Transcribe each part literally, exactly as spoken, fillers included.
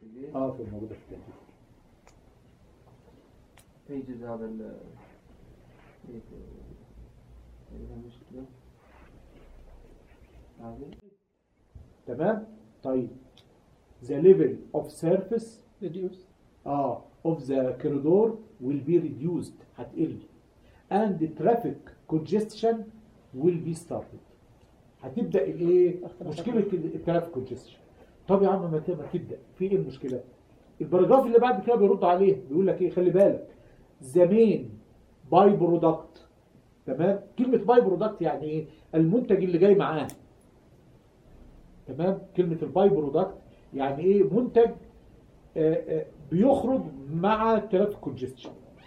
اه في موجوده في التنفيذ. يجوز هذا ال المشكلة هذه. تمام. طيب the level of surface reduce اه of the corridor will be reduced هتقل and the traffic congestion will be started. هتبدا الايه مشكله الترافيك congestion. طب يا عم ما تبدا في ايه المشكله؟ الباراجراف اللي بعد كده بيرد عليه بيقول لك ايه، خلي بالك the main باي برودكت. تمام. كلمه باي برودكت يعني ايه؟ المنتج اللي جاي معاه. تمام. كلمه الباي برودكت يعني ايه؟ منتج آآ آآ بيخرج مع الترافيك كونجستشن.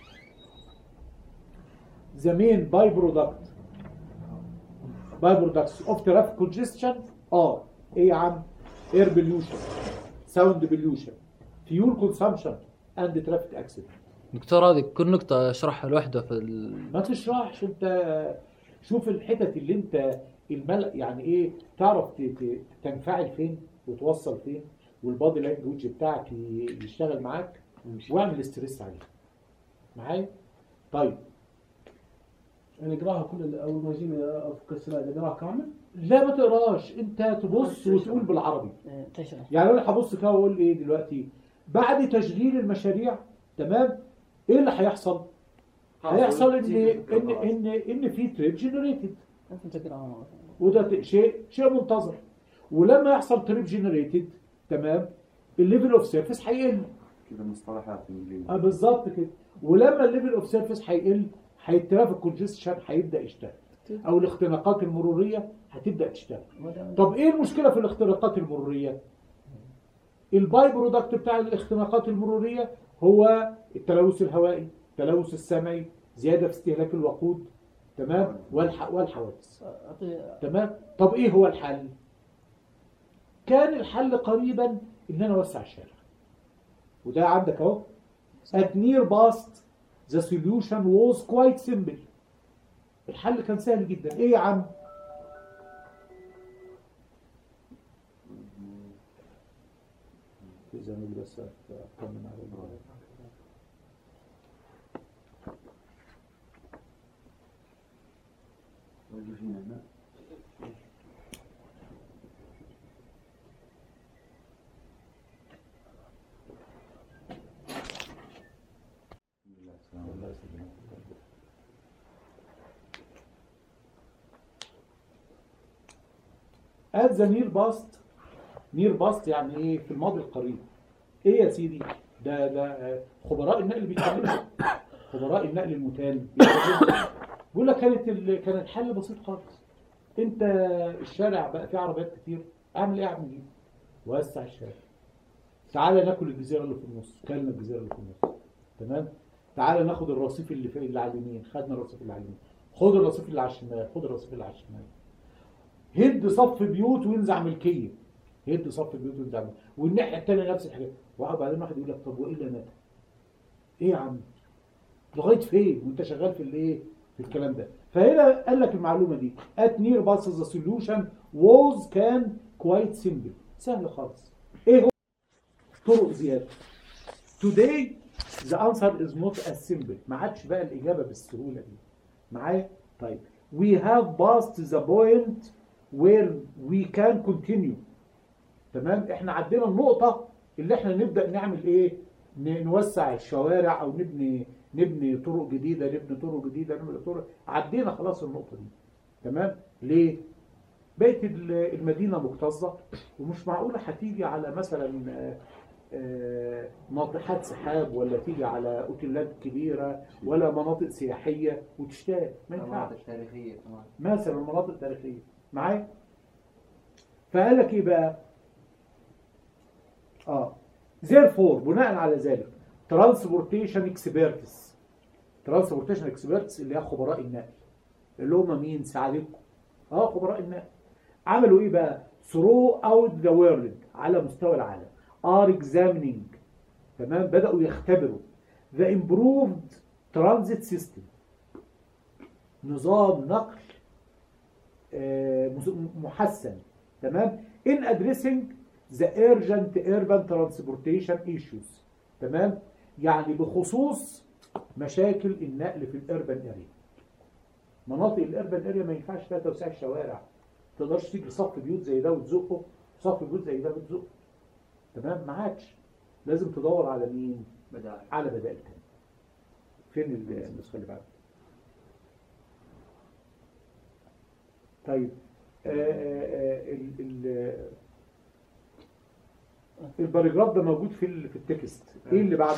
the main باي برودكت باي برودكتس اوف ترافيك كونجستشن اه ايه يا عم؟ اير بوليوشن، ساوند بوليوشن، فيول كونسامشن اند ترافيك اكسيدنت. دكتور هذه كل نقطة اشرحها لوحده في ال... ما تشرحش انت، شوف الحتت اللي انت الملأ يعني ايه، تعرف تنفعل فين وتوصل فين، والبادي لانجوج بتاعك يشتغل معاك واعمل ستريس عليه معايا. طيب يعني اقراها كل اول ما يجيني افك السلايد اقراها كامل؟ لا ما تقراش، انت تبص وتقول بالعربي. تشرح. يعني انا هبص كده واقول ايه دلوقتي بعد تشغيل المشاريع. تمام. ايه اللي هيحصل؟ هيحصل ان ان ان ان في تريب جنريتد، انت تقراها وده شيء شيء منتظر. ولما يحصل تريب جنريتد تمام الليفل اوف سيرفيس هيقل. كده مصطلحات انجليزيه. اه بالظبط كده. ولما الليفل اوف سيرفيس هيقل الترافيك كونجستشن هيبدا يشتغل، او الاختناقات المروريه هتبدا تشتغل. طب ايه المشكله في الاختناقات المروريه؟ الباي برودكت بتاع الاختناقات المروريه هو التلوث الهوائي، التلوث السمعي، زياده في استهلاك الوقود. تمام. والح... والحوادث. تمام. طب ايه هو الحل؟ كان الحل قريبا ان انا اوسع الشارع، وده عندك اهو at near past the solution was quite simple. الحل كان سهل جدا. ايه يا عم؟ اذا بس اطمن على الموضوع. وجهنا هنا. at the near past. near past يعني ايه؟ في الماضي القريب. ايه يا سيدي؟ ده ده خبراء النقل بيتكلموا، خبراء النقل المتان بيقول لك كانت ال... كان الحل بسيط خالص. انت الشارع بقى فيه عربيات كتير، اعمل ايه؟ اعمل ايه؟ وسع الشارع. تعالى ناكل الجزيره اللي في النص، كلنا الجزيره اللي في النص. تمام. تعالى ناخد الرصيف اللي في اللي على اليمين، خدنا الرصيف اللي على اليمين. خد الرصيف اللي على الشمال، خد الرصيف اللي على الشمال. هد صف بيوت وينزع ملكيه، هد صف بيوت وينزع ملكيه. والناحيه الثانيه نفس الحاجه. وبعدين واحد يقول لك طب وايه اللي مات؟ ايه يا عم؟ لغايه فين وانت شغال في الايه؟ في الكلام ده. فهنا قال لك المعلومه دي at near bus the solution was can quite simple. سهل خالص. ايه هو؟ طرق زياده. today the answer is not as simple. ما عادش بقى الاجابه بالسهوله دي معايا. طيب we have passed the point where we can continue. تمام. احنا عدينا النقطه اللي احنا نبدا نعمل ايه؟ نوسع الشوارع او نبني نبني طرق جديده، نبني طرق جديده، نبني طرق. عدينا خلاص النقطه دي. تمام. ليه؟ بقت المدينه مكتظه، ومش معقوله هتيجي على مثلا ناطحات سحاب، ولا تيجي على اوتيلات كبيره، ولا مناطق سياحيه وتشتغل. ما ينفعش. مناطق تاريخيه كمان. مثلا مناطق تاريخيه معايا. فقال لك ايه بقى؟ اه therefore بناء على ذلك transportation experts transportation experts اللي هي خبراء النقل، اللي هم مين؟ ساعدكم اه خبراء النقل. عملوا ايه بقى؟ throughout the world على مستوى العالم are examining. تمام. بدأوا يختبروا the improved transit system، نظام نقل آه محسن. تمام. in addressing the urgent urban transportation issues. تمام؟ يعني بخصوص مشاكل النقل في الاربن اريا. مناطق الاربن اريا ما ينفعش فيها توسيع الشوارع، ما تقدرش تيجي صف بيوت زي ده وتزقه، صف بيوت زي ده وتزقه. تمام؟ ما عادش. لازم تدور على مين؟ بدائل. على بدائل تاني. فين النسخه اللي بعدها؟ طيب آه آه ال ال الباراجراف ده موجود في ال- في التكست. ايه اللي بعده؟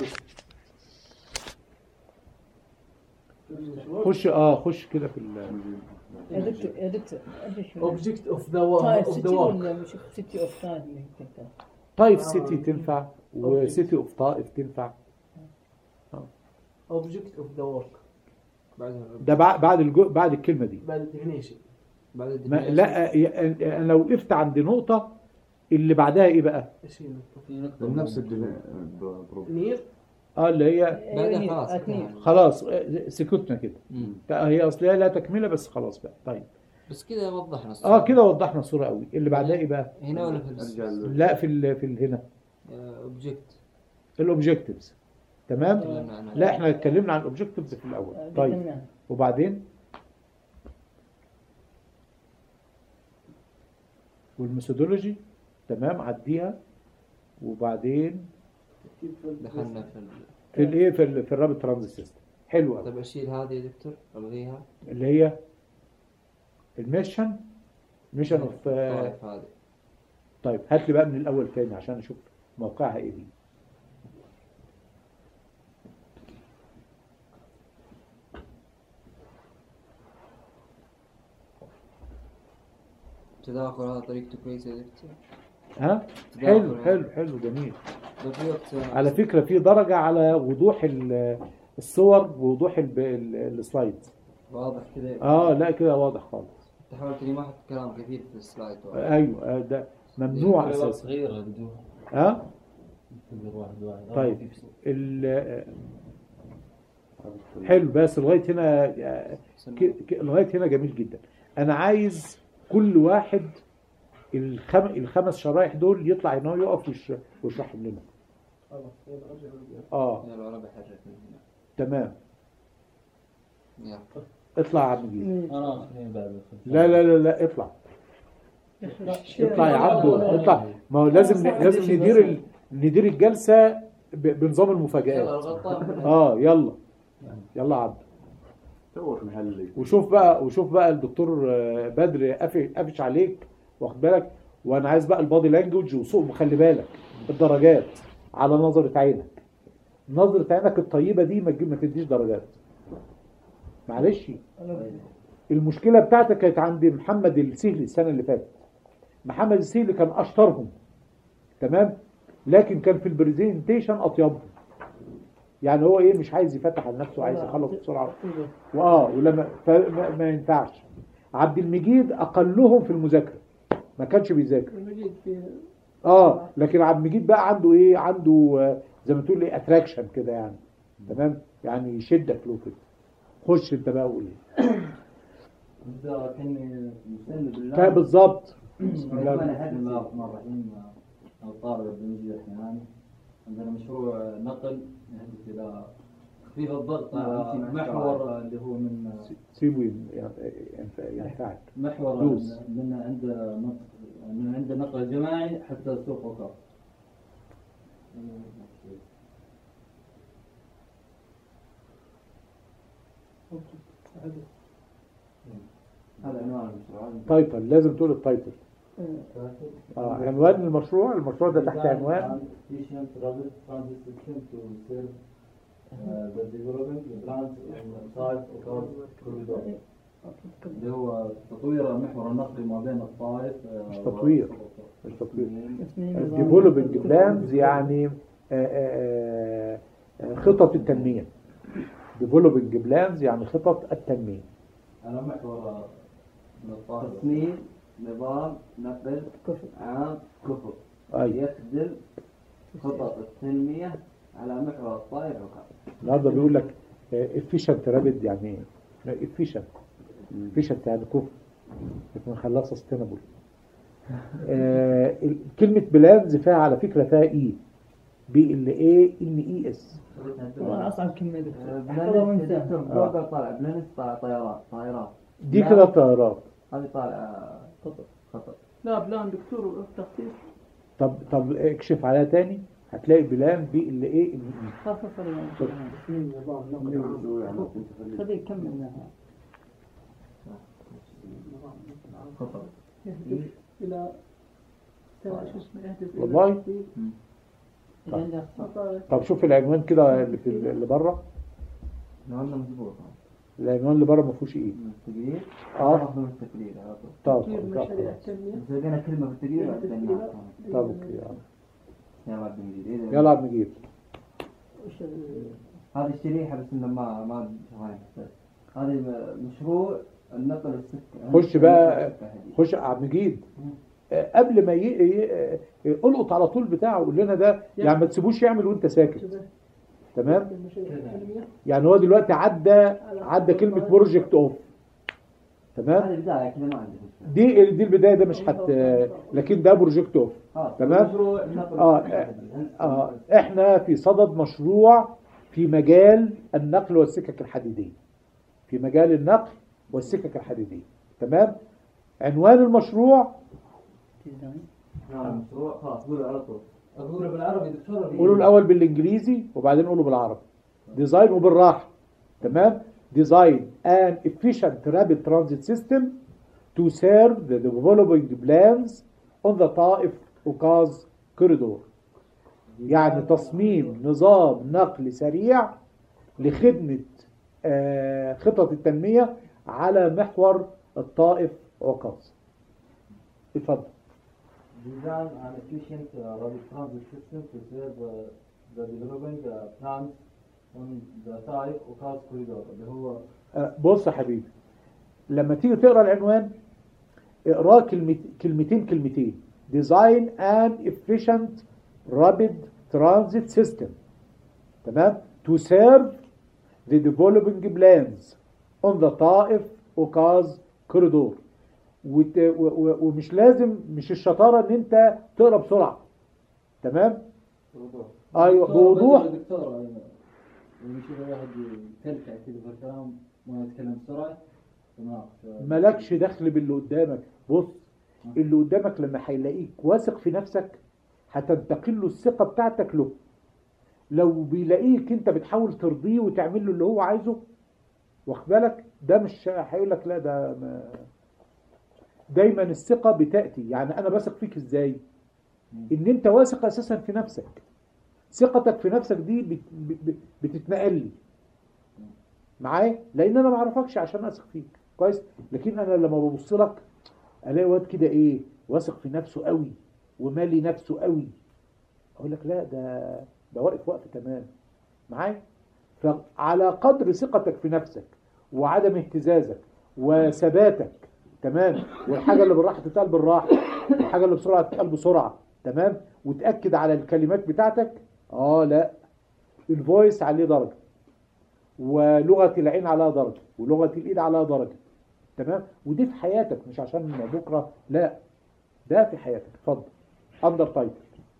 خش اه خش كده في ال يا دكتور يا دكتور أدري شو object of the work طيب of the سيتي work ولا مش سيتي اوف تايم اللي كنت طيب سيتي تنفع وسيتي اوف طائف تنفع. object of the work بعدها ده بع- بعد الجو بعد الكلمه دي. بعد الديفينيشن. بعد ما الديفينيشن لا ي- انا لو وقفت عند نقطه اللي بعدها ايه بقى؟ ايش هي النقطة؟ في نقطة نفس مهمة. البروب. نير اه اللي هي بعدها خلاص أثنين. خلاص آه، سكتنا كده. مم. هي اصلها لا تكمله بس خلاص بقى. طيب بس كده وضحنا الصورة. اه كده وضحنا الصوره قوي. اللي بعدها ايه بقى؟ هنا ولا في ارجع الس- ل- لا في ال في ال هنا اوبجكت الاوبجكتيفز. تمام؟ تكلمنا عنها. لا احنا اتكلمنا عن الاوبجكتيفز في الاول. طيب وبعدين والميثودولوجي. تمام عديها. وبعدين دخلنا في ال... في الايه في ال في الرابط ترانزيت سيستم. حلوه طيب اشيل هذه يا دكتور الغيها. اللي هي الميشن ميشن اوف. طائف هذه. طيب هات لي بقى من الاول تاني عشان اشوف موقعها ايه دي. تداخل هذا طريقته كويسة يا دكتور. ها تداخل حلو يعني. حلو حلو جميل. بطريقة على فكرة في درجة على وضوح ال- الصور ووضوح ال- ال- السلايدز. واضح كذا. اه لا كده واضح خالص. تحاولت اني ما احط كلام كثير في السلايد. ايوه آه، ده ممنوع اساسا. صغيرة بدون ها تقدر واحد واحد طيب ال- حلو بس لغاية هنا آه، ك- ك- لغاية هنا جميل جدا. انا عايز كل واحد الخم... الخمس شرايح دول يطلع هنا يقف ويش- ويشرحهم لنا. خلاص يلا ارجع ارجع. اه يلا انا بحرك من هنا. تمام. يلا. اطلع يا عم جيل. أنا اثنين بعد لا لا لا لا اطلع اطلع يا عبدو اطلع. ما هو لازم لازم ندير ال... ندير الجلسة ب... بنظام يلا المفاجآت. الغلطة. اه يلا يلا يا عبدو. توك محلي. وشوف بقى وشوف بقى الدكتور آه، بدر قافش قافش عليك واخد بالك. وانا عايز بقى البادي لانجوج وصوت. وخلي بالك الدرجات على نظرة عينك. نظرة عينك الطيبة دي ما تجيب ما تديش درجات. معلش المشكلة بتاعتك كانت عند محمد السهلي السنة اللي فاتت. محمد السهلي كان اشطرهم. تمام. لكن كان في البرزنتيشن اطيبهم. يعني هو ايه مش عايز يفتح على نفسه عايز يخلص بسرعة. واه ولما فما ما ينفعش. عبد المجيد اقلهم في المذاكرة. ما كانش بيذاكر. المجيد في اه لكن عبد المجيد بقى عنده ايه عنده آه، زي ما تقول ايه اتراكشن كده يعني. تمام يعني يشدك له كده. خش انت بقى وقول ايه. أنت الحين مستند بالله. طيب بالظبط. بسم الله الرحمن الرحيم. الطالب بنجي يعني عندنا مشروع نقل يهدف إلى تخفيف الضغط على محور اللي هو من سيبه ين- ين- ينفعك. محور دوس. من عند نقل من عند نقل جماعي حتى سوق وقار. هذا عنوان المشروع. تايتل لازم تقول التايتل. اه عنوان المشروع. المشروع ده تحت عنوان efficient rapid transit system to serve uh, the developing plans inside Ocar corridor. اللي هو تطوير المحور النقلي ما بين الطائف. آه، مش تطوير. والسلطة. التطوير. اثنين الديفلوبينج بلانز يعني آه، آه، آه، خطط التنمية. ديفلوبينج بلانز يعني خطط التنمية. على محور من الطائف. تصميم نظام نقل كفر. عام كفر أي يخدم خطط التنمية على محور الطائف وكذا. النهارده بيقول لك efficient rapid يعني ايه؟ efficient efficient يعني كفر. لكن خلاها sustainable. آه ال- كلمة بلانز فيها على فكرة فيها اي، بي ال اي ان اي اس. والله اصعب كلمه دكتور احفظها بلانس يا دكتور وانساها. فوق طالع بلانس طالع طيارات طائرات. دي كده طيارات. هذه طالع خطأ. خطأ. لا بلان دكتور تخطيط. طب طب اكشف عليها تاني هتلاقي بلان بي ال اي ان اي. خفف خليه يكمل معها. خطأ. يهدف الى شو اسمه يهدف الى والله؟ تخطيط. إذا عندك خطأ. طب شوف العنوان كده اللي في اللي بره، نقولنا مضبوط. العنوان اللي بره ما فيهوش ايه. التقرير. اه ناخذ من التقرير على طول. طب تطوير طب مشاريع التنميه. بس لقينا كلمة في التقرير يهدف بعدين إلى- طب اوكي يلا. يلا عبد المجيد. يلا عبد المجيد. وش ال- هذه الشريحة بس إنه ما ما شغالين حساس. هذه مشروع النقل السكة. خش بقى خش يا عبد المجيد. آه، قبل ما ي... ي... آه، القط على طول بتاعه قول لنا ده، يعني ما تسيبوش يعمل وانت ساكت. تمام. المشاريع التنميه. يعني هو دلوقتي عدى عدى كلمة بروجكت اوف. تمام. هذه بداية كذا ما عندي مشكلة. دي دي البداية، ده مش حت لكن ده بروجكت اوف. خلاص. تمام. مشروع النقل آه, السكة. آه احنا في صدد مشروع في مجال النقل والسكك الحديدية، في مجال النقل والسكك الحديدية. تمام. عنوان المشروع ديزاين. نعم مشروع خلاص قولوا على طول. أقوله بالعربي دكتور. قولوا الأول بالإنجليزي وبعدين قولوا بالعربي. ديزاين وبالراحة. تمام. ديزاين an efficient rapid transit system to serve the developing plans on the طائف أوكاز corridor. يعني تصميم نظام نقل سريع لخدمة آه، خطط التنمية على محور الطائف عكاظ. اتفضل. Design an efficient uh, rapid transit system to serve uh, the developing uh, plans on the Thai Okas corridor اللي هو آه، بص يا حبيبي، لما تيجي تقرا العنوان اقراه كلمت كلمتين كلمتين. Design an efficient rapid transit system. تمام. To serve the developing plans on the طائف أوكاز corridor. وت... و... و... ومش لازم، مش الشطارة ان انت تقرا بسرعة. تمام. ايوه بوضوح. دكتور يعني يشوف الواحد يكلكع كذا في الكلام ما يتكلم بسرعة تناقش. مالكش دخل باللي قدامك. بص، اللي قدامك لما هيلاقيك واثق في نفسك هتنتقل له الثقة بتاعتك له. لو بيلاقيك انت بتحاول ترضيه وتعمل له اللي هو عايزه، واخد بالك، ده مش هيقول لك لا ده ما. دايما الثقة بتأتي، يعني انا بثق فيك ازاي؟ ان انت واثق اساسا في نفسك. ثقتك في نفسك دي بت... بت... بتتنقل لي معايا، لان انا ما اعرفكش عشان اثق فيك كويس. لكن انا لما ببص لك الاقي واد كده ايه، واثق في نفسه قوي ومالي نفسه قوي، اقول لك لا ده ده واقف وقف تمام معايا. فعلى قدر ثقتك في نفسك وعدم اهتزازك وثباتك، تمام، والحاجه اللي بالراحه تتقال بالراحه، والحاجه اللي بسرعه تتقال بسرعه، تمام، وتاكد على الكلمات بتاعتك. اه لا، الفويس عليه درجه، ولغه العين عليها درجه، ولغه الايد عليها درجه. تمام. ودي في حياتك مش عشان بكره، لا ده في حياتك. اتفضل. اندر تايتل.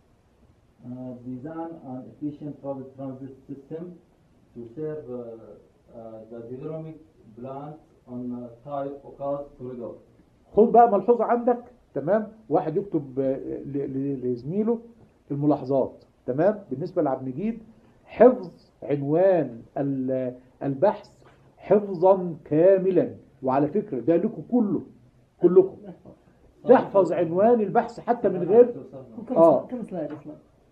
Uh, design an efficient public transit system to serve uh, uh, the development plans on uh, Thai Okas corridor. خد بقى ملحوظه عندك. تمام. واحد يكتب آه، ل- ل- لزميله الملاحظات. تمام. بالنسبه لعبد المجيد، حفظ عنوان ال- البحث حفظا كاملا. وعلى فكره ده لكم كله كلكم تحفظ عنوان البحث حتى من غير وكم آه. كم سلايد اصلا؟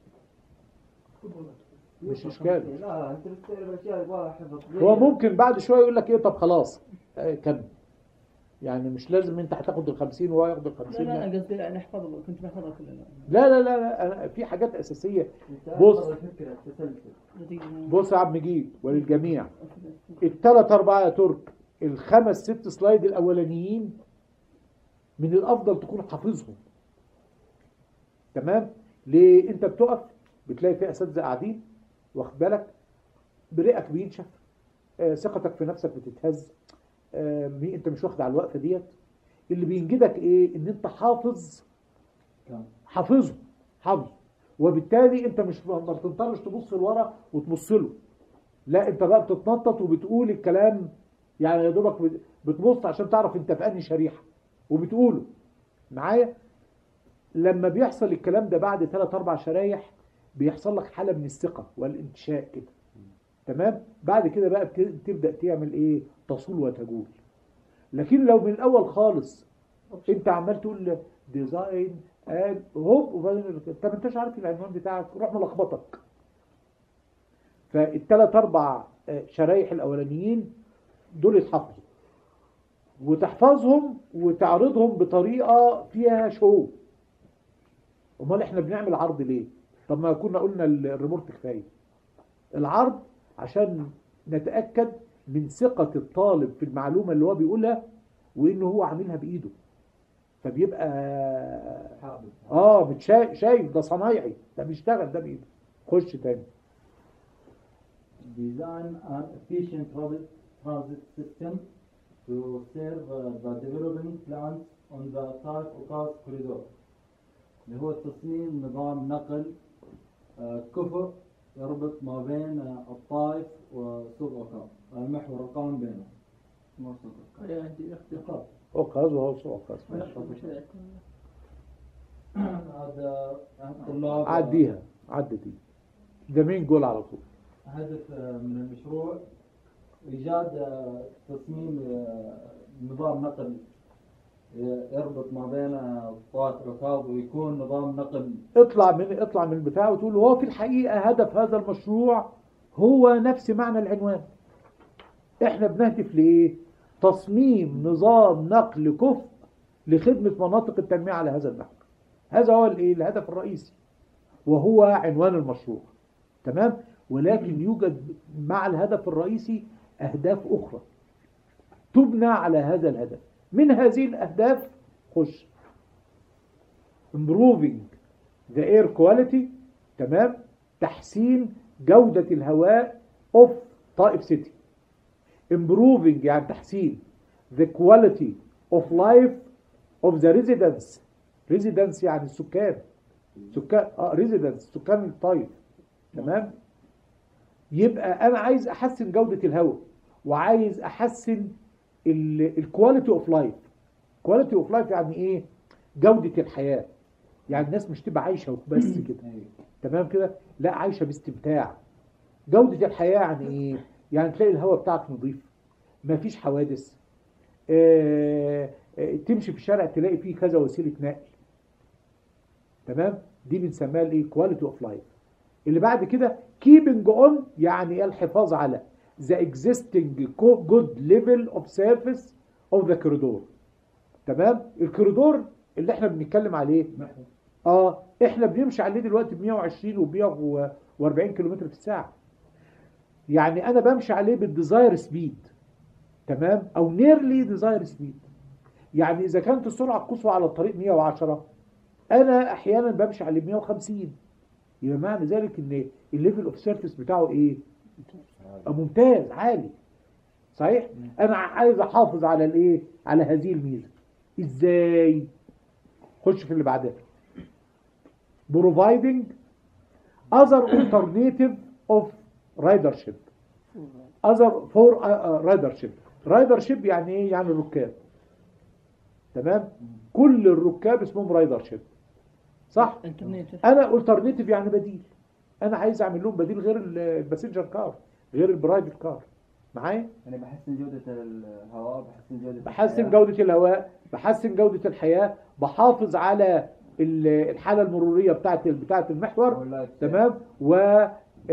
مش اشكال. لا لا انت بتستعرض اشياء يبغى حفظ. هو ممكن بعد شويه يقول لك ايه، طب خلاص آه، كمل. يعني مش لازم انت هتاخد ال خمسين وهو ياخد ال لا خمسين. لا لا انا قصدي لا نحفظ كنت بحفظها كلها. لا لا لا, لا. أنا في حاجات اساسيه. انت بص. أفضل الفكرة التسلسل. بص يا عبد المجيد وللجميع، الثلاث اربعه يا ترك، الخمس ست سلايد الاولانيين من الافضل تكون حافظهم. تمام. ليه؟ انت بتقف بتلاقي في اساتذه قاعدين، واخد بالك، بريقك بينشف، آه، ثقتك في نفسك بتتهز، آه، مي- انت مش واخد على الوقفه ديت. اللي بينجدك ايه؟ ان انت حافظ كم؟ حافظه حافظه. وبالتالي انت مش ما بتضطرش تبص لورا وتبص له، لا انت بقى بتتنطط وبتقول الكلام، يعني يا دوبك بت- بتبص عشان تعرف انت في انهي شريحه وبتقوله معايا. لما بيحصل الكلام ده بعد ثلاث اربع شرايح بيحصل لك حاله من الثقه والانتشاء كده، تمام. بعد كده بقى بت- بتبدا تعمل ايه؟ تصول وتجول. لكن لو من الاول خالص انت عمال تقول ديزاين اد هوب وبعدين انت ما انتش عارف العنوان بتاعك، روح ملخبطك. فالثلاث اربع آه، شرايح الاولانيين دول يتحفظوا، وتحفظهم وتعرضهم بطريقه فيها شو. امال احنا بنعمل عرض ليه؟ طب ما كنا قلنا الريمورت كفايه. العرض عشان نتاكد من ثقه الطالب في المعلومه اللي هو بيقولها وانه هو عاملها بايده، فبيبقى حافظ. اه متشا- شايف ده صنايعي، ده بيشتغل ده بايده. خش تاني. Design an efficient transit transit system to serve uh, the development plans on the Taif Ukaz corridor. اللي هو تصميم نظام نقل آه، كفؤ يربط ما بين آه، الطائف وسوق عكاظ، المحور القائم بينهم. مو صدق. هذا عندي عكاظ. اوكاز وهو سوق اوكاز. هذا الطلاب عديها عدي دي، ده مين جول على طول. هدف آه، من المشروع إيجاد آه، تصميم آه، نظام نقل يربط ما بين آه، الطائف وعكاظ، ويكون نظام نقل اطلع من اطلع من البتاع وتقول هو في الحقيقة هدف هذا المشروع هو نفس معنى العنوان. احنا بنهدف لايه؟ تصميم نظام نقل كفء لخدمة مناطق التنمية على هذا النحو. هذا هو الايه؟ الهدف الرئيسي وهو عنوان المشروع، تمام. ولكن يوجد مع الهدف الرئيسي اهداف اخرى تبنى على هذا الهدف. من هذه الاهداف خش improving the air quality، تمام، تحسين جودة الهواء of طائف سيتي. improving يعني تحسين the quality of life of the residents. residents يعني السكان، سكان اه residents سكان الطائف، تمام. يبقى انا عايز احسن جودة الهواء وعايز احسن الكواليتي اوف لايف. كواليتي اوف لايف يعني ايه؟ جودة الحياة. يعني الناس مش تبقى عايشة بس كده، تمام كده، لا عايشة باستمتاع. جودة الحياة يعني ايه؟ يعني تلاقي الهواء بتاعك نظيف، مفيش حوادث، اه اه تمشي في الشارع تلاقي فيه كذا وسيلة نقل، تمام. دي بنسميها الايه؟ كواليتي اوف لايف. اللي بعد كده keeping on يعني الحفاظ على the existing good level of service of the corridor، تمام. الكوريدور اللي احنا بنتكلم عليه اه احنا بنمشي عليه دلوقتي ب مية وعشرين و مية واربعين كيلومتر في الساعه. يعني انا بمشي عليه بالديزاير سبيد، تمام، او نيرلي ديزاير سبيد. يعني اذا كانت السرعه القصوى على الطريق مية وعشرة انا احيانا بمشي عليه ب مية وخمسين. يبقى معنى ذلك ان الليفل اوف سيرفيس بتاعه ايه؟ ممتاز عالي، صحيح. انا عايز احافظ على الايه؟ على هذه الميزه. ازاي؟ خش في اللي بعدها. providing other alternative of ridership other for uh, ridership. ridership يعني ايه؟ يعني الركاب، تمام. كل الركاب اسمهم رايدرشيب، صح. انا alternative يعني بديل. انا عايز اعمل لهم بديل غير الباسنجر كار، غير البرايفت كار، معايا. يعني بحسن جودة الهواء، بحسن جودة بحسن الحياة. جودة الهواء، بحسن جودة الحياة، بحافظ على الحالة المرورية بتاعت بتاعت المحور، تمام. و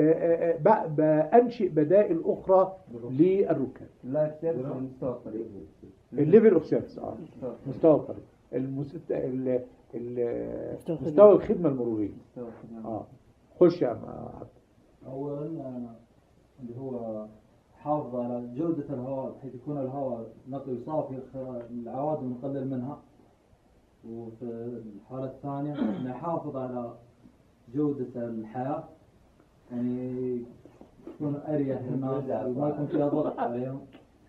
بأنشئ بدائل أخرى للركاب. اللايف سيرفيس مستوى الطريق. الليفل اوف سيرفيس اه مستوى الطريق، المست... ال... ال... مستوى الخدمة المرورية. مستوى الخدمة. اه خش يا عبد. أولا آه، اللي هو حافظ على جودة الهواء بحيث يكون الهواء نقي صافي، خ- العوادم نقلل منها. وفي الحالة الثانية نحافظ على جودة الحياة، يعني تكون أريح للناس وما يكون فيها ضغط عليهم.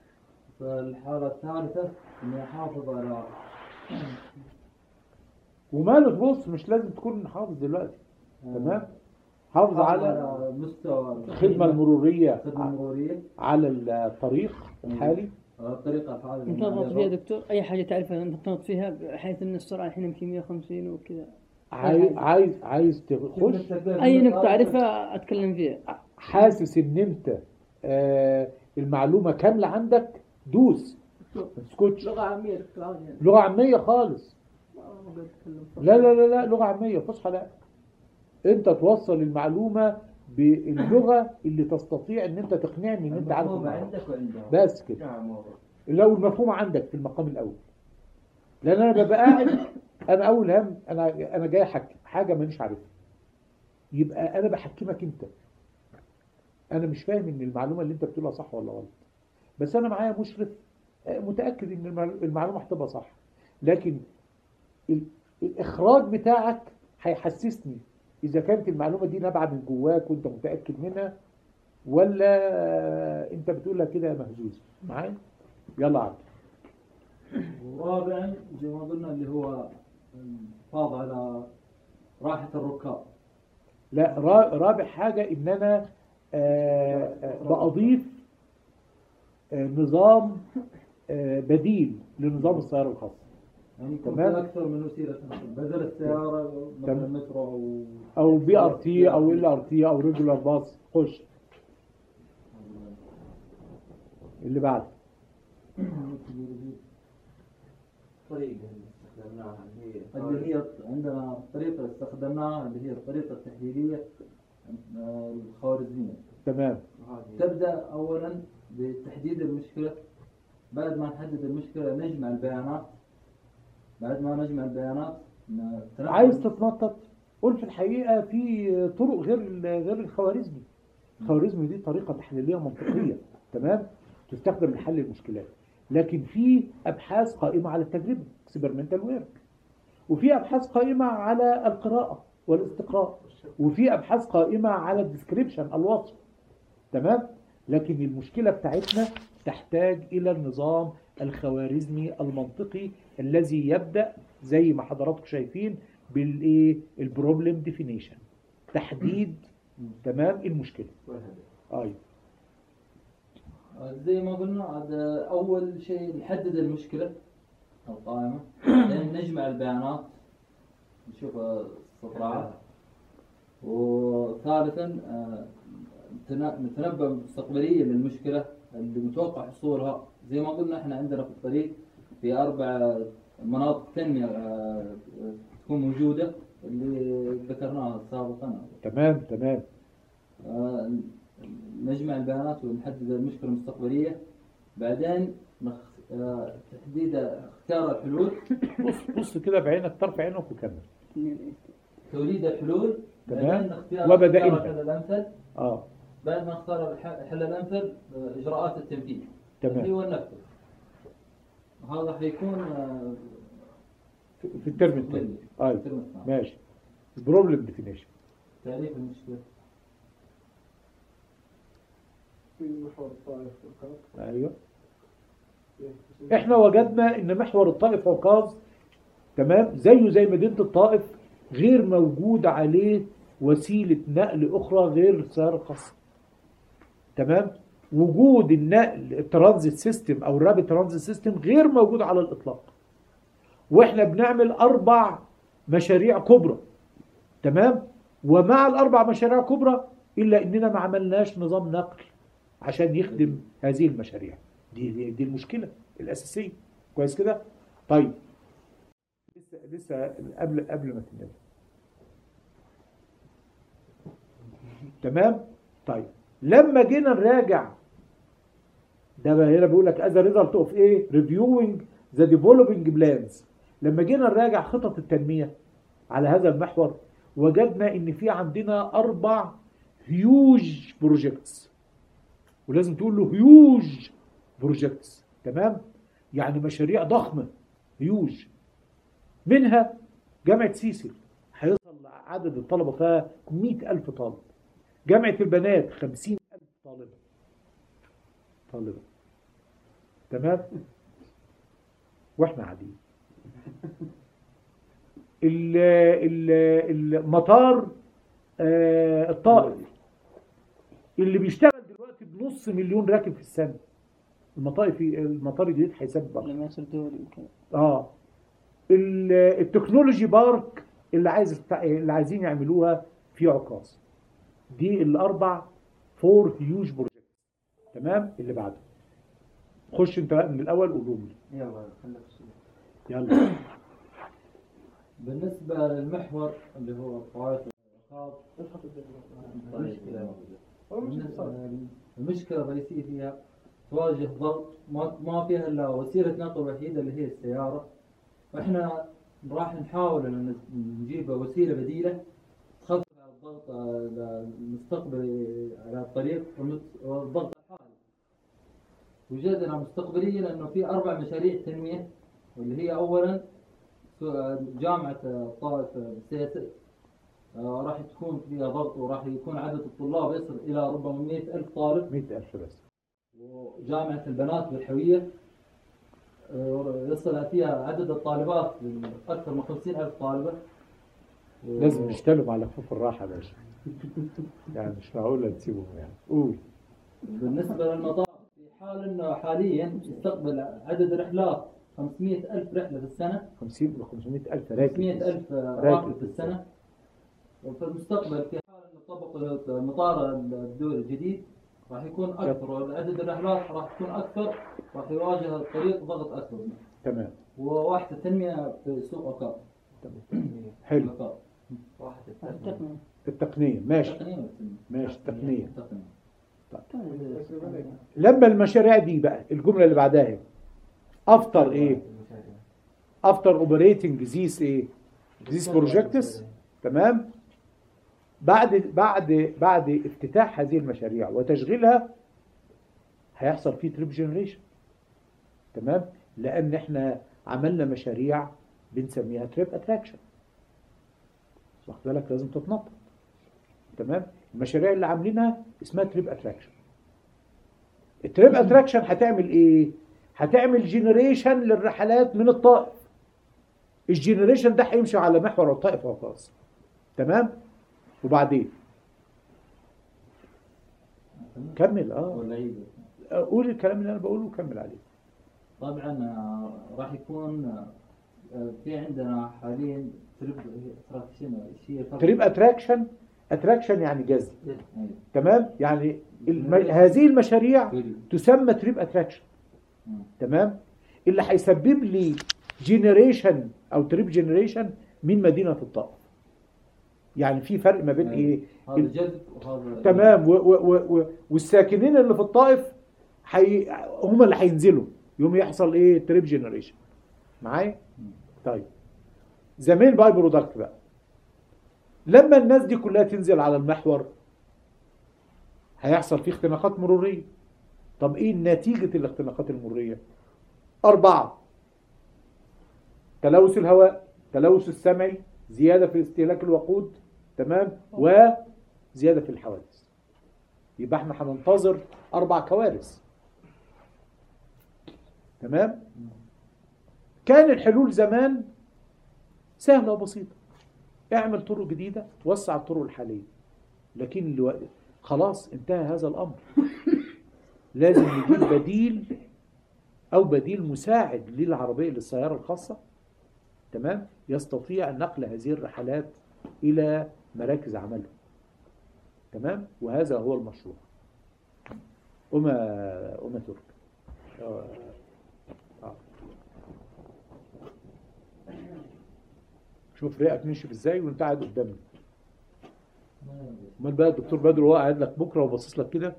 في الحالة الثالثة إني أحافظ على وماله تبص مش لازم تكون حافظ دلوقتي، تمام؟ حافظ على مستوى الخدمة المرورية الخدمة المرورية على الطريق الحالي. الطريقة الحالية انت تضغط فيها دكتور اي حاجه تعرفها انت تضغط فيها بحيث ان السرعه الحين يمكن مية وخمسين وكذا. عايز عايز عايز تخش اي نقطه اعرفها اتكلم فيها. حاسس ان انت آه المعلومة كاملة عندك، دوس ما تسكتش. لغه عاميه دكتور عادي يعني. لغة عامية خالص. ما أقدر أتكلم. لا لا لا لا لغة عامية فصحى لا. انت توصل المعلومة باللغة اللي تستطيع ان انت تقنعني ان انت عارف المعلومة. عندك وعندها بس كده. نعم والله. لو المفهوم عندك في المقام الاول، لان انا ببقى قاعد انا اول هم انا انا جاي احكي حاجه مانيش عارفها، يبقى انا بحكمك انت. انا مش فاهم ان المعلومه اللي انت بتقولها صح ولا غلط، بس انا معايا مشرف متاكد ان المعلو- المعلومه هتبقى صح، لكن ال- الاخراج بتاعك هيحسسني اذا كانت المعلومه دي نابعه من جواك وانت متاكد منها، ولا انت بتقولها كده مهزوز معايا. يلا عبد. ورابعا زي ما قلنا اللي هو الحفاظ على راحة الركاب. لا را- رابع حاجة إن أنا آه، آه، بأضيف آه، نظام آه، بديل لنظام السيارة الخاصة، يعني يكون تمام. في أكثر من وسيلة نقل بدل السيارة مثلا تمام. مترو أو أو بي ار تي أو ال ار تي أو ريجولار باص. خش اللي بعده. طريقة اللي استخدمناها اللي هي اللي هي عندنا طريقة اللي استخدمناها اللي هي الطريقة التحليلية آه، الخوارزمية. تمام. هذه تبدأ أولا بتحديد المشكلة. بعد ما نحدد المشكلة نجمع البيانات. بعد ما نجمع البيانات ن- تنفذ- عايز تتنطط قول في الحقيقة في طرق غير غير الخوارزمي. الخوارزمي دي طريقة تحليلية منطقية، تمام، تستخدم لحل المشكلات، لكن في أبحاث قائمة على التجربة experimental work، وفي أبحاث قائمة على القراءة والاستقراء، وفي أبحاث قائمة على الديسكريبشن الوصف، تمام. لكن المشكلة بتاعتنا تحتاج إلى النظام الخوارزمي المنطقي الذي يبدأ زي ما حضراتكم شايفين بالايه البروبلم ديفينيشن، تحديد تمام المشكلة. ايوه زي ما قلنا هذا أول شيء نحدد المشكلة القائمة. بعدين نجمع البيانات نشوف استطلاعات. وثالثا آه، نتنا- نتنبأ مستقبليا للمشكلة اللي متوقع حصولها. زي ما قلنا احنا عندنا في الطريق في أربع مناطق تنمية آه، تكون موجودة اللي ذكرناها سابقا. تمام تمام. آه، نجمع البيانات ونحدد المشكلة المستقبلية. بعدين نخ... آه، تحديد اختيار الحلول. بص بص كده بعينك، طرف عينك وكمل. توليد الحلول. تمام. بعدين نختار وبدأ اختيار إمتى؟ الحل الأمثل. اه بعد ما نختار الح- الحل الأمثل آه، إجراءات التنفيذ. تمام. التنفيذ والنفذ. هذا حيكون آه، في في الترم الثاني. ايوه الترم الثاني. ماشي. البروبلم ديفينيشن. تعريف المشكلة. في محور الطائف والكرك. ايوه احنا وجدنا ان محور الطائف عكاظ، تمام، زيه زي مدينة الطائف، غير موجود عليه وسيلة نقل اخرى غير السيارة الخاصة، تمام. وجود النقل الترانزيت سيستم او الرابid ترانزيت سيستم غير موجود على الاطلاق. واحنا بنعمل اربع مشاريع كبرى، تمام، ومع الاربع مشاريع كبرى الا اننا ما عملناش نظام نقل عشان يخدم هذه المشاريع. دي دي, دي المشكلة الاساسية. كويس كده. طيب لسه لسه قبل قبل ما تنام، تمام. طيب لما جينا نراجع ده بقى هنا بيقول لك as a result of ايه reviewing the developing plans، لما جينا نراجع خطط التنمية على هذا المحور وجدنا ان في عندنا اربع huge projects، ولازم تقول له huge projects، تمام، يعني مشاريع ضخمة huge. منها جامعة سيسل هيوصل عدد الطلبة فيها مئة ألف طالب، جامعة البنات خمسين ألف طالبة طالبة، تمام، واحنا قاعدين. ال- ال- المطار آه، الطائف اللي بيشتغل دلوقتي بنص مليون راكب في السنة. المطار في المطار الجديد هيسبب أكتر. لما يصير دوري وكذا. اه ال- التكنولوجي بارك اللي عايز اللي عايزين يعملوها في عكاظ. دي الاربع فور هيوج بروجكت. تمام. اللي بعده خش انت بقى من الاول قولهم لي. يلا خليك شوي. يلا. بالنسبة للمحور اللي هو الطائف والعقاب، طيب، بالنسبة- المشكلة الرئيسية فيها تواجه ضغط، ما ما فيها إلا وسيلة نقل وحيدة اللي هي السيارة. فإحنا راح نحاول إن نجيب وسيلة بديلة تخفف الضغط آه، المستقبلي على الطريق والضغط الحالي. وجدنا مستقبليا إنه في أربع مشاريع تنمية، واللي هي أولا جامعة الطائف بالسياسة آه، راح تكون فيها ضغط، وراح يكون عدد الطلاب يصل إلى ربما مئة ألف طالب. مئة ألف بس. وجامعة البنات بالحوية آه، يصل فيها عدد الطالبات أكثر من خمسين ألف طالبة. و- لازم نشتغلوا على خفوف الراحة يا باشا. يعني مش معقولة تسيبهم يعني. قول. بالنسبة للمطار، في حال أنه حاليا يستقبل عدد رحلات خمسمئة ألف رحلة في السنة، خمسين ل خمسمئة ألف راكب. خمسمئة ألف راكب في السنة. وفي المستقبل في حال أنه طبق المطار الدولي الجديد راح يكون أكثر، وعدد الرحلات راح تكون أكثر، راح يواجه الطريق ضغط أكثر. تمام. وواحدة تنمية في سوق عكاظ. حلو. عكاظ. واحد التقنية. التقنية ماشي. تقنية والتنمية. ماشي التقنية. تقنية. لما المشاريع دي بقى الجملة اللي بعدها هي افتر ايه افتر اوبريتنج ذيس ايه ذيس بروجكتس. تمام. بعد بعد بعد افتتاح هذه المشاريع وتشغيلها هيحصل فيه تريب جنريشن. تمام. لان احنا عملنا مشاريع بنسميها تريب اتراكشن. واخد بالك لازم تتنطط. تمام. المشاريع اللي عاملينها اسمها تريب اتراكشن. التريب اتراكشن هتعمل ايه؟ هتعمل جنريشن للرحلات من الطائف. الجنريشن ده هيمشي على محور الطائف وعكاظ. تمام. وبعدين كمل. اه ولا عيد. قول الكلام اللي انا بقوله وكمل عليه. طبعا آه، راح يكون آه، في عندنا حاليا تريب شيء تريب اتراكشن. اتراكشن يعني جذب. تمام. يعني الم... هذه المشاريع تسمى تريب اتراكشن. تمام. اللي هيسبب لي جنريشن او تريب جنريشن من مدينة الطائف. يعني في فرق ما بين ايه؟ هذا جذب وهذا تمام. و و و والساكنين اللي في الطائف حي... هم اللي هينزلوا يوم يحصل ايه؟ تريب جنريشن. معايا؟ طيب زمان باي برودكت بقى. لما الناس دي كلها تنزل على المحور هيحصل فيه اختناقات مرورية. طب ايه نتيجة الاختناقات المرورية؟ أربعة: تلوث الهواء، تلوث السمعي، زيادة في استهلاك الوقود. تمام. وزيادة في الحوادث. يبقى احنا هننتظر أربع كوارث. تمام. كان الحلول زمان سهلة وبسيطة. اعمل طرق جديدة، وسع الطرق الحالية. لكن الوقت خلاص انتهى هذا الأمر. لازم نجيب بديل أو بديل مساعد للعربية للسيارة الخاصة. تمام. يستطيع نقل هذه الرحلات إلى مراكز عملهم. تمام. وهذا هو المشروع. أما أما ترك. آه. آه. شوف رئتك نشف ازاي وانت قاعد قدامي. امال بقى الدكتور بدر وهو قاعد لك بكره وباصص لك كده.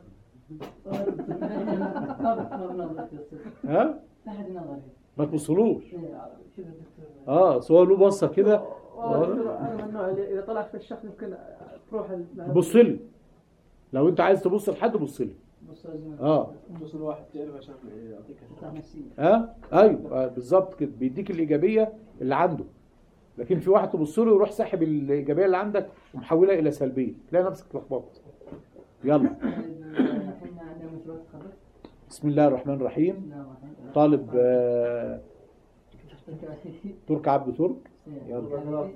ها؟ ما تبصلوش. اه سؤال له بصه كده. انا من النوع اللي اذا طلعت في الشخص يمكن تروح بص لي. لو انت عايز تبص لحد بص لي. اه بص الواحد تعرف عشان يعطيك ها ايوه آه بالظبط كده بيديك الايجابيه اللي عنده. لكن في واحد تبص له ويروح ساحب الايجابيه اللي عندك ومحولها الى سلبيه، تلاقي نفسك اتلخبطت. يلا. بسم الله الرحمن الرحيم. طالب آه ترك عبد ترك يلا.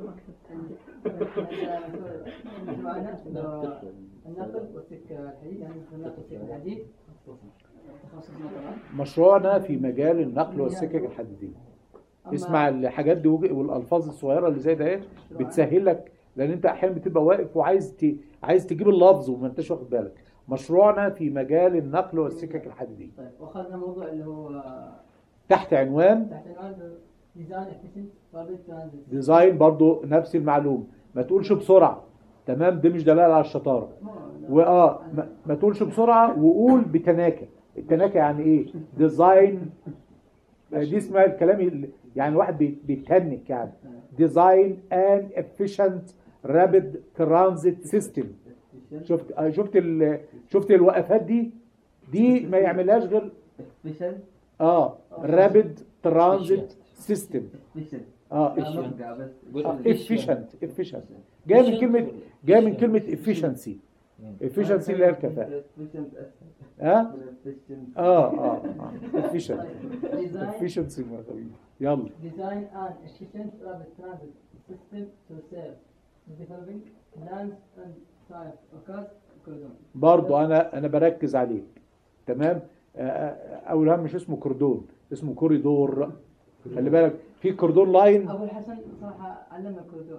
النقل والسكة الحديد، يعني النقل والسكة الحديد تخصصنا طبعا. مشروعنا في مجال النقل والسكك الحديدية. اسمع الحاجات دي والالفاظ الصغيره اللي زي ده ايه بتسهل لك، لان انت احيانا بتبقى واقف وعايز ت... عايز تجيب اللفظ وما انتش واخد بالك. مشروعنا في مجال النقل والسكك الحديديه. طيب، واخذنا موضوع اللي هو تحت عنوان تحت عنوان ديزاين افيشنت بابليك ترانزيت. ديزاين، برضو نفس المعلومه، ما تقولش بسرعه، تمام؟ دي مش دلاله على الشطاره. واه ما, ما تقولش بسرعه، وقول بتناكه. التناكه يعني ايه؟ ديزاين، دي اسمها الكلام اللي يعني الواحد بيتنك يعني. ديزاين ان افيشنت رابيد ترانزيت سيستم. شفت شفت ال... شفت الوقفات دي دي ما يعملهاش غير اه رابيد ترانزيت سيستم. اه افيشنت افيشنت جاي من كلمه جاي من كلمه افيشنسي. افيشنسي اللي هي الكفاءه. ها اه اه افيشنت افيشنسي. يلا. ديزاين ان افيشنت رابيد ترانزيت سيستم تو سيرف ديفلوبينج بلانز اند تايب اوكاز كوردون. برضو انا انا بركز عليك، تمام؟ اول هم مش اسمه كوردون، اسمه كوريدور. خلي بالك في كوردون لاين. ابو الحسن صراحه علمنا كوردون.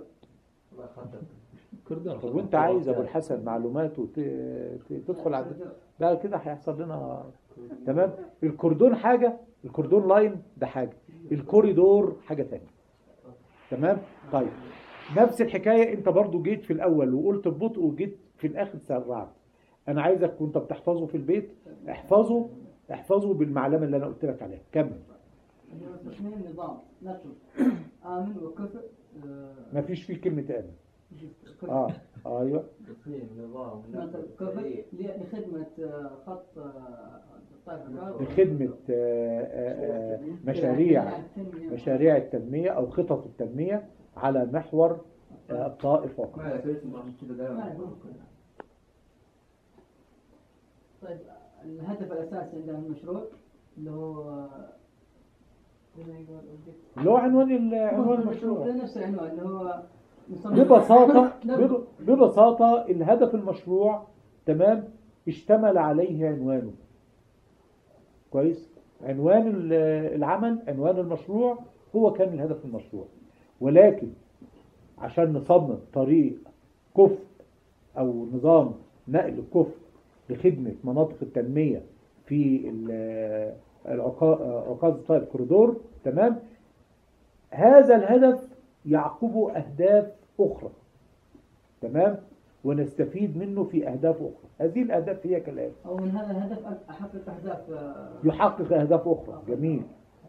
كوردون. طب وانت عايز ابو الحسن معلومات وتدخل على ده كده هيحصل لنا، تمام؟ الكوردون حاجه، الكوردون لاين ده حاجه، الكوريدور حاجه ثانيه، تمام؟ طيب نفس الحكايه، انت برضو جيت في الاول وقلت ببطء وجيت في الاخر سرعت. انا عايزك وانت بتحفظه في البيت احفظه احفظه بالمعلمه اللي انا قلت لك عليها. كمل. تصميم نظام نقل امن وكفء. مفيش فيه كلمه امن. اه ايوه. تصميم نظام نقل كفء لخدمه خط الطائف، لخدمه مشاريع مشاريع التنميه او خطط التنميه على محور الطائف فقط. طيب الهدف الاساسي عندنا من المشروع اللي هو اللي هو عنوان عنوان المشروع. نفس العنوان اللي هو ببساطه ببساطه الهدف المشروع، تمام، اشتمل عليه عنوانه. كويس؟ عنوان العمل، عنوان المشروع هو كان الهدف المشروع، ولكن عشان نصمم طريق كفء او نظام نقل كفء لخدمة مناطق التنمية في عكاظ الطائف كوريدور، تمام، هذا الهدف يعقبه أهداف أخرى، تمام، ونستفيد منه في أهداف أخرى. هذه الأهداف هي كالآتي. أو من هذا الهدف أحقق أهداف يحقق أهداف أخرى. جميل.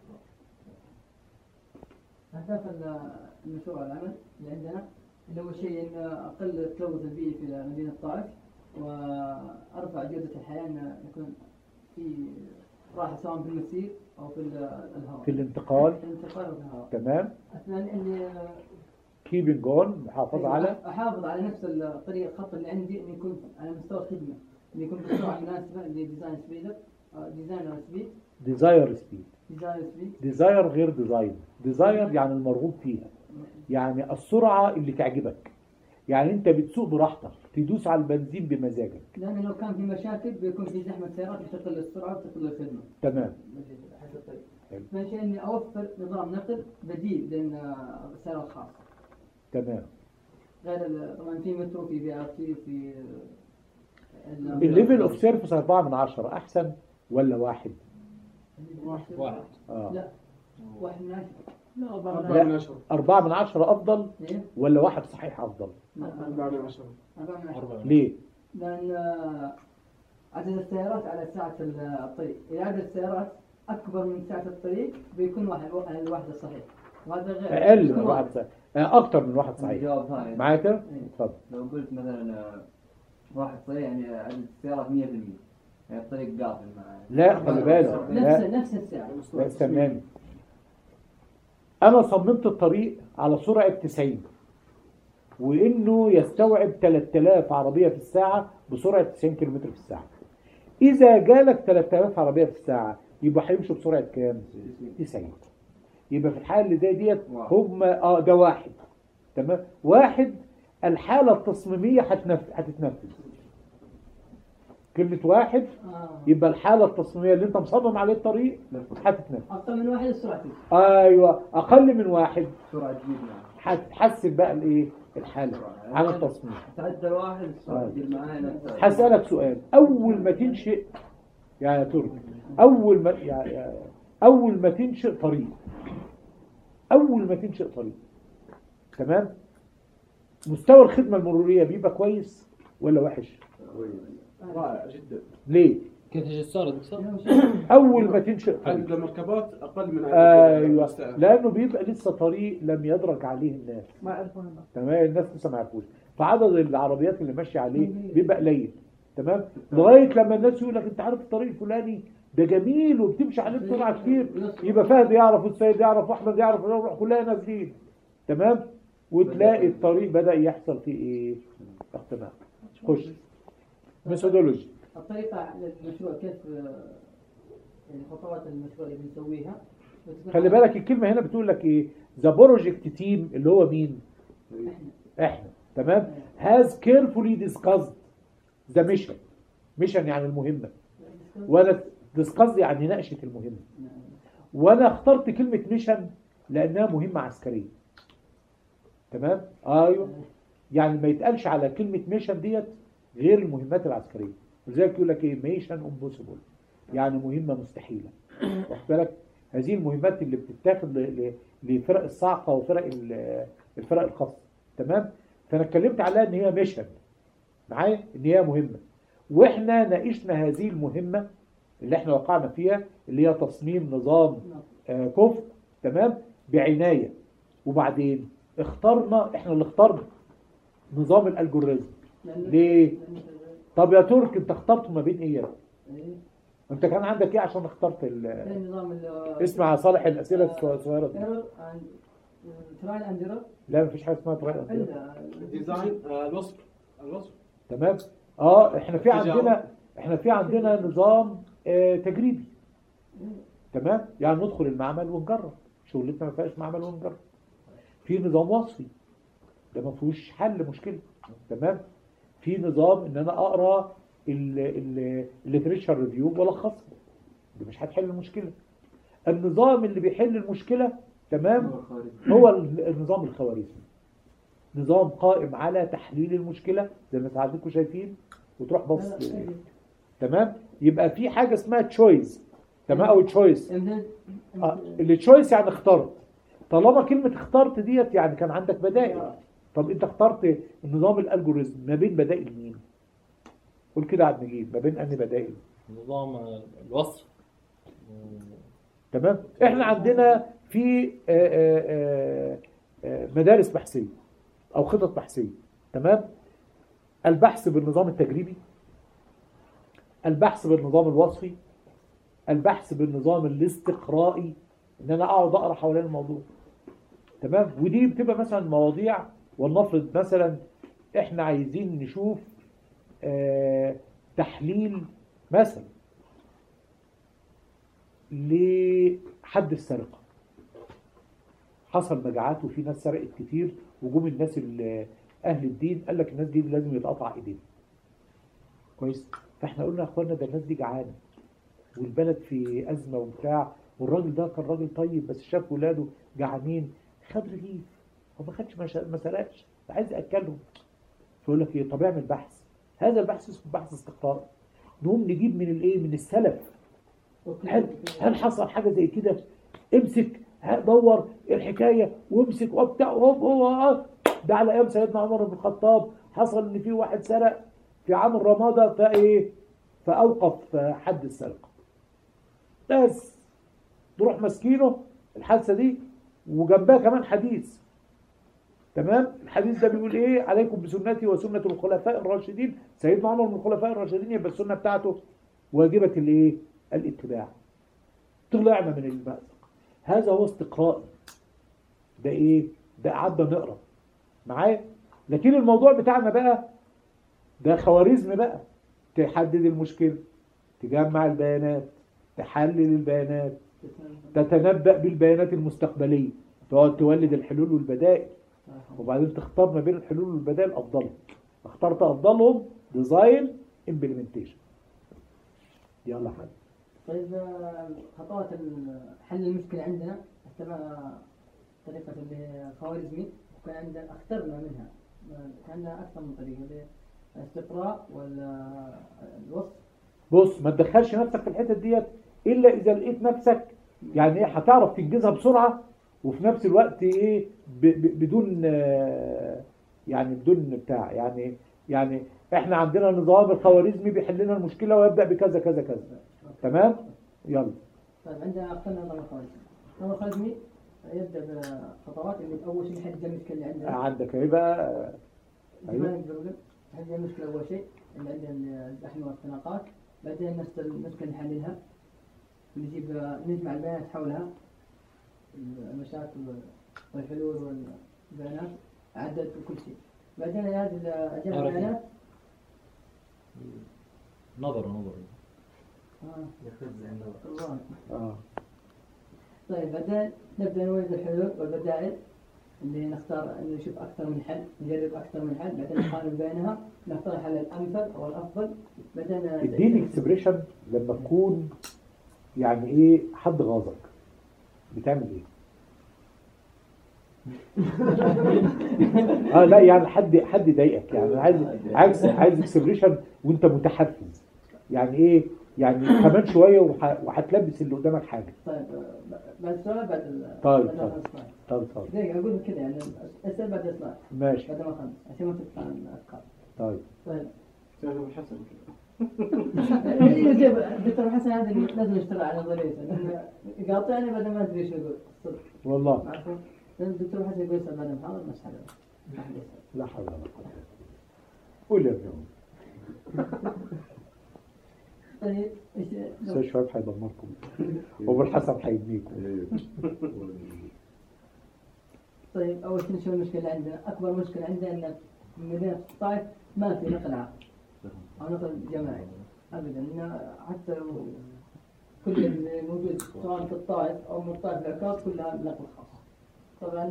أهداف المشروع العمل اللي عندنا اللي هو شيء إن أقل التلوث البيئي في مدينة الطائف، وأرفع جودة الحياة، أن يكون في راحة سواء في المسير أو في الهواء، في الانتقال في الانتقال وفي الهواء. تمام. الثاني إني keeping on، محافظة على أحافظ على نفس الطريق الخط اللي عندي، إن يكون على مستوى الخدمة، إن يكون بسرعة مناسبة، اللي ديزاين سبيد ديزاينر سبيد ديزاير سبيد ديزاين سبيد ديزاير غير ديزاين. ديزاير يعني المرغوب فيها، يعني السرعة اللي تعجبك، يعني انت بتسوق براحتك، تدوس على البنزين بمزاجك. لأن لو كان في مشاكل بيكون في زحمة سيارات بتقل السرعة وتقل الخدمة. تمام. ثاني شيء إني أوفر نظام نقل بديل لأن السيارات الخاصة. تمام. غير طبعا في مترو، في بي ار تي، في الليفل اوف سيرفيس أربعة من عشرة أحسن ولا واحد؟ واحد. آه. لا واحد من عشرة. لا أربعة من عشرة. أربعة من عشرة أفضل ليه؟ ولا واحد صحيح أفضل؟ أربعة من عشرة. أربعة من عشرة. ليه؟ لأن عدد السيارات على ساعة الطريق، إذا عدد السيارات أكبر من ساعة الطريق بيكون واحد الواحد الصحيح، وهذا غير أقل من واحد صحيح، أكتر من واحد صحيح. معايا كده؟ اتفضل. لو قلت مثلا واحد صحيح يعني عدد السيارات مية بالمية، يعني الطريق قافل مع لا خلي بالك، نفس نفس السعر. لا استناني، أنا صممت الطريق على سرعة تسعين، وإنه يستوعب ثلاثة آلاف عربية في الساعة بسرعة تسعين كيلومتر في الساعة. إذا جالك ثلاثة آلاف عربية في الساعة يبقى هيمشوا بسرعة كام؟ تسعين. يبقى في الحالة اللي زي ديت واحد. هم اه ده واحد. تمام. واحد الحالة التصميمية هتنف- هتتنفذ. كلمة واحد آه. يبقى الحالة التصميمية اللي انت مصمم عليه الطريق هتتنفذ. أكثر من واحد السرعة تزيد. ايوه اقل من واحد سرعة تزيد معاه. هتحسن بقى الايه الحالة على التصميم. تعدى واحد السرعة تزيد معاه نفسها. هسألك سؤال، أول ما تنشئ يا ترك أول ما يا يا أول ما تنشئ طريق أول ما تنشئ طريق تمام، مستوى الخدمة المرورية بيبقى كويس ولا وحش؟ رائع جدا. ليه؟ كيف الجسارة دكتور؟ أول ما تنشئ طريق عدد المركبات أقل من عدد أيوه، المستهلك. لأنه بيبقى لسه طريق لم يدرك عليه الناس. ما يعرفون بعض. تمام، الناس لسه ما يعرفوش، فعدد العربيات اللي ماشيه عليه بيبقى قليل. تمام، لغايه لما الناس يقول لك انت عارف الطريق الفلاني ده جميل وبتمشي عليه بسرعه كتير، يبقى فهد يعرف والسيد يعرف واحمد يعرف ونروح كلنا نازلين. تمام، وتلاقي الطريق بدا يحصل فيه ايه؟ اختناق. خش ميثودولوجي. الطريقة للمشروع كيف آه، يعني خطوات المشروع اللي بنسويها وتكون خلي بالك الكلمه هنا بتقول لك ايه؟ ذا بروجكت تيم اللي هو مين؟ احنا احنا. تمام، has carefully discussed the mission. mission يعني المهمة، وانا discuss يعني ناقشة المهمة. وانا اخترت كلمة mission لانها مهمة عسكرية. تمام، ايوه، يعني ما يتقالش على كلمة mission ديت غير المهمات العسكرية. ولذلك يقول لك ايه؟ mission impossible يعني مهمة مستحيلة. واخد بالك؟ هذه المهمات اللي بتتاخد ل- ل- لفرق الصاعقة وفرق ال- الفرق الخاصة. تمام، فانا اتكلمت عليها ان هي ميشن معايا، ان هي مهمه، واحنا ناقشنا هذه المهمه اللي احنا وقعنا فيها اللي هي تصميم نظام آه كفء. تمام، بعنايه. وبعدين اخترنا، احنا اللي اخترنا نظام الالجوريزم. ليه؟ طب يا ترك انت اخترت ما بين ايه؟ انت كان عندك ايه عشان اخترت ال- النظام ال اسمع يا صالح الاسئله الصغيره دي. ترايل اند ايرور. لا مفيش حاجه اسمها طريقه. ديزاين آه، الوصف الوصف تمام، اه احنا في تجاوب. عندنا احنا في عندنا نظام آه تجريبي. تمام، يعني ندخل المعمل ونجرب، شغلتنا ما فيهاش معمل ونجرب. في نظام وصفي ده ما فيهوش حل مشكله. تمام، في نظام ان انا اقرا الليتريشر ريفيو والخصه، ده مش هتحل المشكله. النظام اللي بيحل المشكله تمام هو النظام الخوارزمي، نظام قائم على تحليل المشكله زي ما ساعتكم شايفين وتروح بص. تمام، يبقى في حاجه اسمها تشويس. تمام، او تشويس. آه، اللي تشويس يعني اخترت. طالما كلمه اخترت ديت يعني كان عندك بدائل. طب انت اخترت النظام الالجوريزم ما بين بدائل مين؟ قول كده عبد نجيب، ما بين انهي بدائل؟ نظام الوصف. تمام، احنا عندنا في آه، آه، آه، مدارس بحثيه او خطط بحثيه. تمام، البحث بالنظام التجريبي، البحث بالنظام الوصفي، البحث بالنظام الاستقرائي، ان انا اقعد اقرا حوالين الموضوع. تمام، ودي بتبقى مثلا مواضيع، ولنفرض مثلا احنا عايزين نشوف آه تحليل مثلا لحد السرقه. حصل مجاعات وفي ناس سرقت كتير، وجم الناس اللي اهل الدين قال لك الناس دي لازم يتقطع ايديهم. كويس، فاحنا قلنا يا اخوانا ده الناس دي جعانه والبلد في ازمه وبتاع، والراجل ده كان راجل طيب بس شاف ولاده جعانين خد رغيف، هو ما خدش ما سرقش، عايز ياكلهم. فيقول لك ايه؟ طب اعمل بحث. هذا البحث اسمه بحث استقرائي. نقوم نجيب من الايه؟ من السلف. هل هل حصل حاجه زي كده؟ امسك دور الحكايه وامسك وبتاع هو ده على ايام سيدنا عمر بن الخطاب حصل ان في واحد سرق في عام الرمادة فايه؟ فاوقف حد السرقه. بس تروح مسكينه الحادثه دي وجنبها كمان حديث. تمام، الحديث ده بيقول ايه؟ عليكم بسنتي وسنه الخلفاء الراشدين. سيدنا عمر من الخلفاء الراشدين، يبقى السنه بتاعته واجبه الايه؟ الاتباع. طلعنا من المأزق. هذا هو استقرائي. ده ايه؟ ده قعدنا نقرا معايا. لكن الموضوع بتاعنا بقى ده خوارزم بقى. تحدد المشكله، تجمع البيانات، تحلل البيانات، تتنبأ بالبيانات المستقبلية، تقعد تولد الحلول والبدائل، وبعدين تختار ما بين الحلول والبدائل أفضلهم. اخترت أفضلهم ديزاين امبلمنتيشن. يلا حد. طيب آه، خطوات ال- حل المشكلة عندنا اتبع طريقة اللي هي خوارزمي، وكان عندنا اخترنا منها آه، كان عندنا أكثر من طريقة اللي هي الاستقراء والوصف. بص، ما تدخلش نفسك في الحتة ديت إلا إذا لقيت نفسك يعني إيه هتعرف تنجزها بسرعة، وفي نفس الوقت إيه ب- ب- بدون آه، يعني بدون بتاع يعني يعني إحنا عندنا نظام الخوارزمي بيحل لنا المشكلة ويبدأ بكذا كذا كذا. تمام؟ يلا. طيب عندنا اخترنا نظام الخوارزمي. نظام الخوارزمي يبدأ بخطوات اللي أول شيء نحدد المشكلة اللي عندنا. عندك إيه بقى؟ زمان يقولون نحدد المشكلة أول شيء اللي عندنا الزحمة والاختناقات، بعدين نفس المشكلة نحللها، نجيب نجمع البيانات حولها، المشاكل والحلول والبيانات، عدد وكل شيء. بعدين هذه جمع البيانات. نظر نظر آه. يخزن النظر. الله. آه. طيب بعدين نبدأ نولد الحلول والبدائل اللي نختار نشوف أكثر من حل، نجرب أكثر من حل، بعدين نقارن بينها، نختار الحل الأمثل أو الأفضل. بعدين اديني اكسبريشن لما تكون يعني ايه حد غاظك بتعمل ايه؟ اه لا يعني حد حد ضايقك، يعني عايز عايز عايز اكسبريشن وانت متحفز. يعني ايه؟ يعني كمان شويه وح- وهتلبس اللي قدامك حاجه. طيب آه، بعد السؤال بعد ال طيب، بعد طيب. السؤال. طب طب دقيقة أقول كذا يعني اسأل بعد السؤال ماشي. بعد ما أخلص عشان ما تطلع الأفكار. طيب طيب شيخ ابو الحسن كذا. اللي يجيب الدكتور حسن هذا اللي لازم يشتغل على نظريته، لأنه يقاطعني بعد ما أدري ايش يقول الصدق. والله عارفه؟ لأن الدكتور حسن يقول يسأل بعد المحاضرة ما أسأله. ما حد يسأل. لا حول ولا قوه. قول يا ابني. طيب ايش استاذ شباب هيدمركم وابو الحسن هيبنيكم. طيب أول شيء نشوف المشكلة اللي عندنا. أكبر مشكلة عندنا أن مدينة الطائف ما في نقل عام أو نقل جماعي أبدا، إن حتى لو كل اللي موجود سواء في الطائف أو من الطائف العكاظ كلها نقل خاص. طبعا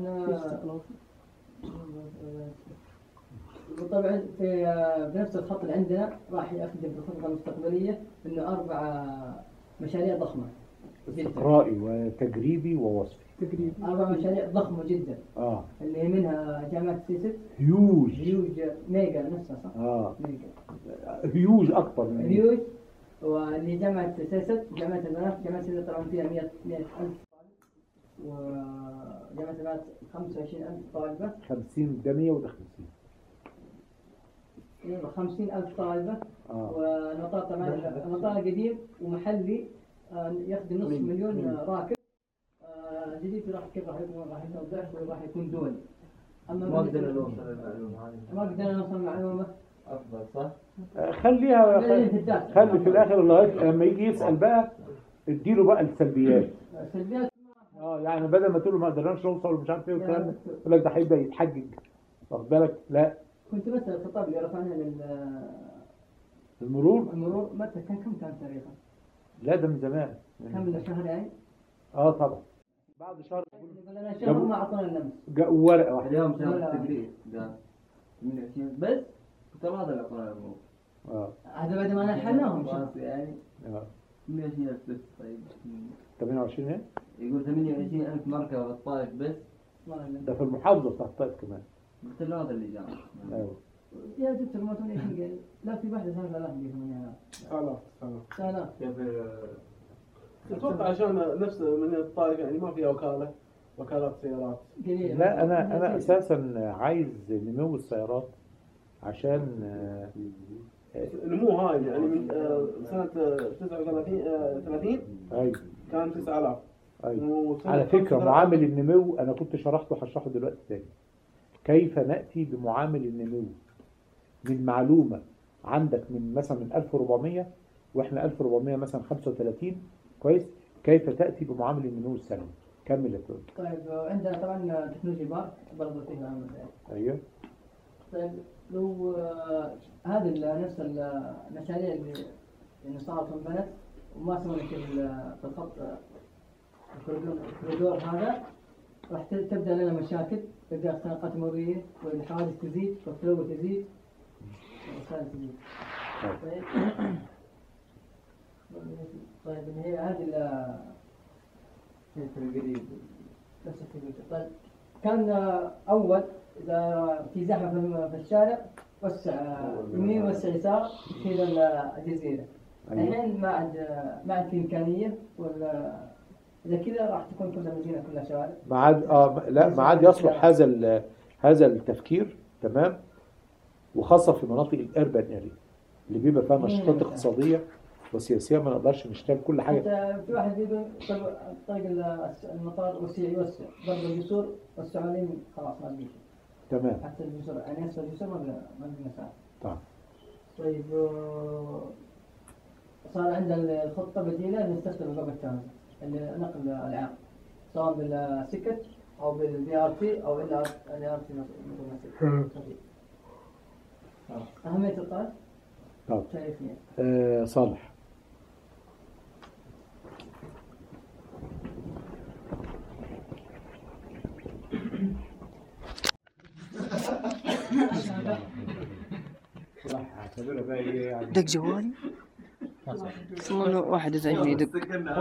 وطبعا في بنفس الخط اللي عندنا راح يخدم في الخطة المستقبلية إنه أربع مشاريع ضخمة جدا. استقرائي وتجريبي ووصفي. أربع مشاريع ضخمة جدا اه اللي منها جامعة سيست هيوج. هيوج ميجا نفسها صح؟ اه ميجا هيوج اكتر من هيوج. واللي جامعة سيست جامعة البنات، جامعة سيست طبعا فيها مئة مئة ألف طالب، وجامعة البنات خمسة وعشرين ألف طالبة، خمسين ده مية وده خمسين. يبقى خمسين ألف طالبة. اه والمطار طبعا المطار قديم ومحلي آه، يخدم نصف مليون آه، راكب. آه، جديد راح كيف راح يكون راح يكون ضعف وراح يكون دولي. أما ما بالنسبة- قدرنا نوصل للمعلومة هذه. ما قدرنا نوصل معلومة. أفضل صح؟ آه، خليها خلي في خلي, الداتا. خلي في الاخر لغايه لما يجي يسال بقى اديله بقى السلبيات. سلبيات اه يعني بدل ما تقول له ما قدرناش نوصل ومش عارف ايه والكلام ده، يقول لك ده هيبدا يتحجج. واخد بالك؟ لا كنت بسأل الخطاب اللي رفعنا المرور للمرور متى كان كم كان تاريخه؟ لا ده من زمان. كم من شهرين؟ اه طبعا بعد شهر يقول لنا شهر ما أعطونا اللمس. جاءوا ورقه واحده. اليوم شهر ولا- التقرير ده ثمانية وعشرين بس، ترى هذا اللي اعطانا الموضوع. اه هذا بعد ما نحلناهم شهر. يعني اه ثمانية وعشرين ألف بس. طيب ثمانية وعشرين ايه؟ يقول ثمانية وعشرين ألف مركبة في الطائف بس. ده في المحافظه بتاعت الطائف كمان. قلت له هذا اللي جاء. ايوه يا دكتور ما تقول ايش قال؟ لا في واحدة ثلاثة آلاف اللي ثمانية آلاف. آلاف آلاف. ثلاثة. كيف اتوقع عشان نفس مدينة الطائف يعني ما فيها وكالة وكالات سيارات. قليلة. لا انا انا اساسا عايز نمو السيارات عشان آه، النمو هاي يعني من آه، سنة آه، تسعة وثلاثين آه، ثلاثين ايوه كان تسعة آلاف. ايوه. وسنة على فكرة خمسة آلاف معامل النمو أنا كنت شرحته هشرحه دلوقتي تاني. كيف نأتي بمعامل النمو من معلومة عندك من مثلا من ألف وأربعمية وإحنا ألف وأربعمية مثلا خمسة وثلاثين كويس. كيف تأتي بمعامل النمو السنوي؟ كمل يا فندم. طيب عندنا طبعا تكنولوجي بارك برضه فيها عمل ذلك. أيوه. طيب لو آه، هذه ال- نفس المشاريع اللي اللي صارت في البلد وما سوينا في ال- في الخط آه، الكوريدور هذا راح تبدأ لنا مشاكل، تبدأ اختناقات مرورية والحوادث تزيد والتلوث يزيد والرسائل تزيد. طيب طيب هي هذه ال طيب كان أول إذا في زحمة في الشارع وسع يمين وسع يسار في الجزيرة. الحين ما عاد ما عاد في إمكانية، ولا إذا كذا راح تكون كل المدينة كلها شوارع. ما عاد اه لا ما عاد يصلح هذا ال- هذا التفكير، تمام، وخاصة في مناطق الأربن اريا اللي بيبقى فيها نشاطات اقتصادية وسياسية، ما نقدرش نشتغل كل حاجة. حتى في واحد بيقول طريق طريق المطار وسيع يوسع، برضه الجسور والسعوديين خلاص ما بيمشي. تمام. حتى الجسور يعني اسفل الجسور ما بي ما بي مساحة. طبعا. طيب و- صار عندنا الخطة بديلة نستخدم الباب الثاني اللي نقل العام، سواء بالسكت أو بالبي ار تي أو ال ار تي. أهمية الطائف طبعا. شايفني. آه صالح. راح اعتبرها بقى ايه يعني دق جوالي والله واحد يزعجني يدق.